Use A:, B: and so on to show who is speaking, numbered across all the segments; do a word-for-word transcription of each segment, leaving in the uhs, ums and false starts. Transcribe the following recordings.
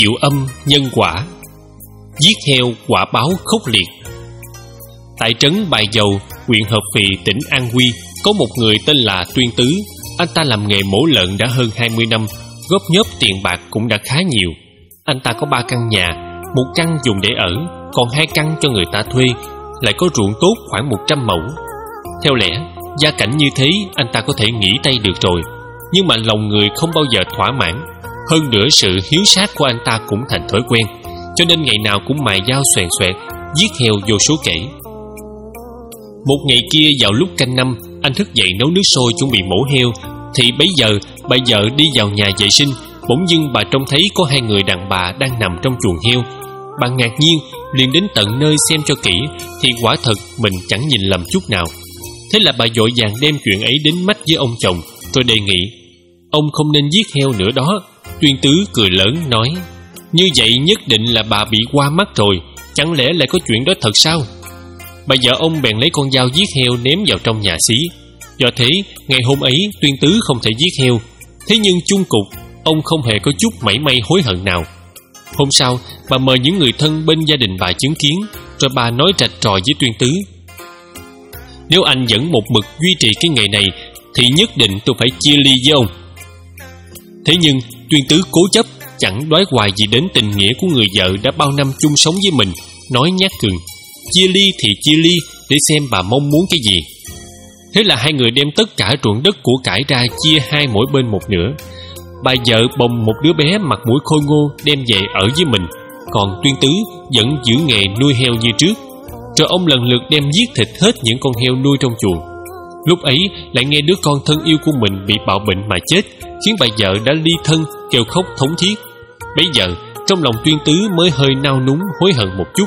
A: Diệu âm nhân quả. Giết heo quả báo khốc liệt. Tại trấn Bài Dầu, huyện Hợp Phì, tỉnh An Huy, có một người tên là Tuyên Tứ. Anh ta làm nghề mổ lợn đã hơn hai mươi năm, góp nhóp tiền bạc cũng đã khá nhiều. Anh ta có ba căn nhà, một căn dùng để ở, còn hai căn cho người ta thuê, lại có ruộng tốt khoảng một trăm mẫu. Theo lẽ, gia cảnh như thế anh ta có thể nghỉ tay được rồi, nhưng mà lòng người không bao giờ thỏa mãn. Hơn nữa sự hiếu sát của anh ta cũng thành thói quen, cho nên ngày nào cũng mài dao xoèn xoẹt, giết heo vô số kể. Một ngày kia vào lúc canh năm, anh thức dậy nấu nước sôi chuẩn bị mổ heo, thì bấy giờ bà vợ đi vào nhà vệ sinh. Bỗng dưng bà trông thấy có hai người đàn bà đang nằm trong chuồng heo. Bà ngạc nhiên liền đến tận nơi xem cho kỹ, thì quả thật mình chẳng nhìn lầm chút nào. Thế là bà vội vàng đem chuyện ấy đến mách với ông chồng, rồi đề nghị ông không nên giết heo nữa đó. Tuyên Tứ cười lớn nói: như vậy nhất định là bà bị qua mắt rồi, chẳng lẽ lại có chuyện đó thật sao? Bà vợ ông bèn lấy con dao giết heo ném vào trong nhà xí. Do thế ngày hôm ấy Tuyên Tứ không thể giết heo. Thế nhưng chung cục ông không hề có chút mảy may hối hận nào. Hôm sau bà mời những người thân bên gia đình bà chứng kiến, rồi bà nói rạch ròi với Tuyên Tứ: nếu anh vẫn một mực duy trì cái nghề này thì nhất định tôi phải chia ly với ông. Thế nhưng Tuyên Tứ cố chấp, chẳng đoái hoài gì đến tình nghĩa của người vợ đã bao năm chung sống với mình, nói nhát gừng: chia ly thì chia ly, để xem bà mong muốn cái gì. Thế là hai người đem tất cả ruộng đất của cải ra, chia hai mỗi bên một nửa. Bà vợ bồng một đứa bé mặt mũi khôi ngô đem về ở với mình, còn Tuyên Tứ vẫn giữ nghề nuôi heo như trước. Rồi ông lần lượt đem giết thịt hết những con heo nuôi trong chuồng. Lúc ấy lại nghe đứa con thân yêu của mình bị bạo bệnh mà chết, khiến bà vợ đã ly thân kêu khóc thống thiết. Bấy giờ trong lòng Tuyên Tứ mới hơi nao núng hối hận một chút.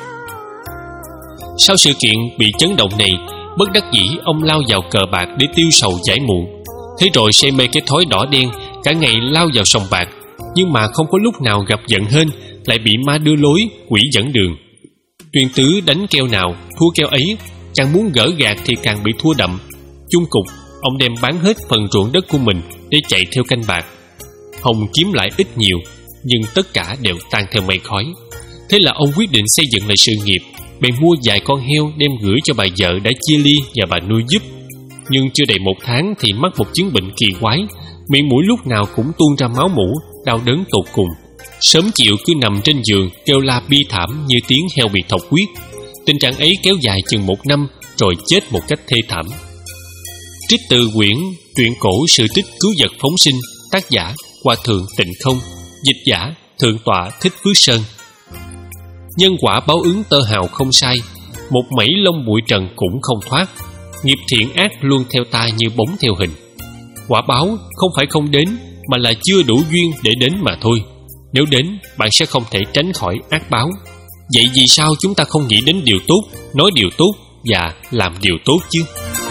A: Sau sự kiện bị chấn động này, bất đắc dĩ ông lao vào cờ bạc để tiêu sầu giải muộn. Thế rồi say mê cái thói đỏ đen, cả ngày lao vào sòng bạc, nhưng mà không có lúc nào gặp giận hên, lại bị ma đưa lối, quỷ dẫn đường. Tuyên Tứ đánh keo nào thua keo ấy, càng muốn gỡ gạt thì càng bị thua đậm. Chung cục ông đem bán hết phần ruộng đất của mình để chạy theo canh bạc. Hồng kiếm lại ít nhiều, nhưng tất cả đều tan theo mây khói. Thế là ông quyết định xây dựng lại sự nghiệp, bèn mua vài con heo đem gửi cho bà vợ đã chia ly và bà nuôi giúp. Nhưng chưa đầy một tháng thì mắc một chứng bệnh kỳ quái, miệng mũi lúc nào cũng tuôn ra máu mủ, đau đớn tột cùng. Sớm chiều cứ nằm trên giường kêu la bi thảm như tiếng heo bị thọc huyết. Tình trạng ấy kéo dài chừng một năm, rồi chết một cách thê thảm. Trích từ quyển Truyện cổ sự tích cứu vật phóng sinh, tác giả Hòa thượng Tịnh Không, dịch giả Thượng tọa Thích Phước Sơn. Nhân quả báo ứng tơ hào không sai, một mẩy lông bụi trần cũng không thoát. Nghiệp thiện ác luôn theo ta như bóng theo hình. Quả báo không phải không đến, mà là chưa đủ duyên để đến mà thôi. Nếu đến, bạn sẽ không thể tránh khỏi ác báo. Vậy vì sao chúng ta không nghĩ đến điều tốt, nói điều tốt và làm điều tốt chứ?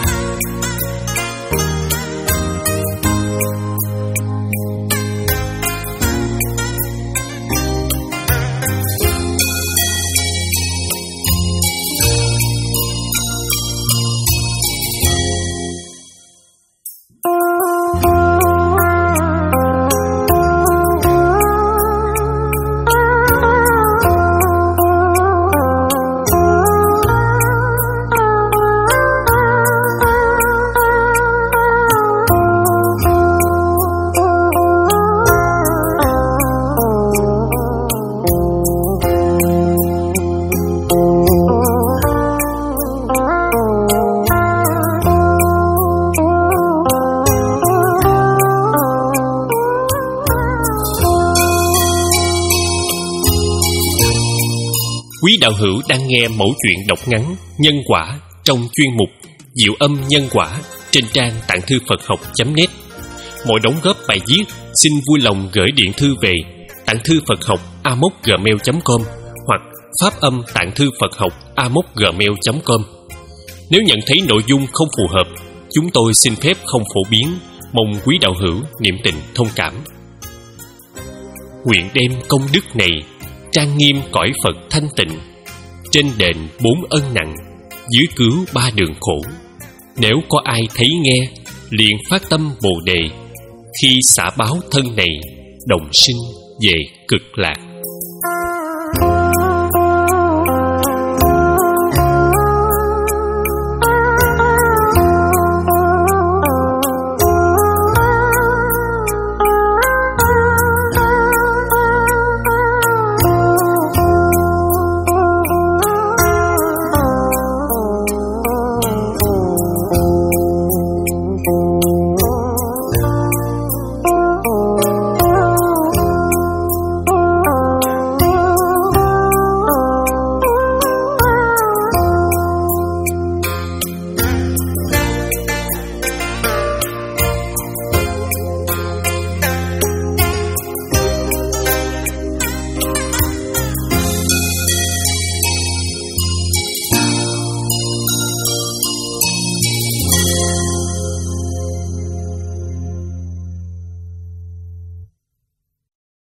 A: Quý đạo hữu đang nghe mẩu chuyện đọc ngắn Nhân quả trong chuyên mục Diệu âm nhân quả trên trang tạng thư Phật học chấm net. Mọi đóng góp bài viết xin vui lòng gửi điện thư về tạng thư Phật học a m o c gmail chấm com hoặc phát âm tạng thư Phật học a m o c gmail chấm com. Nếu nhận thấy nội dung không phù hợp, chúng tôi xin phép không phổ biến, mong quý đạo hữu niệm tình thông cảm. Nguyện đem công đức này trang nghiêm cõi Phật thanh tịnh, trên đền bốn ân nặng, dưới cứu ba đường khổ. Nếu có ai thấy nghe, liền phát tâm Bồ đề, khi xả báo thân này, đồng sinh về cực lạc.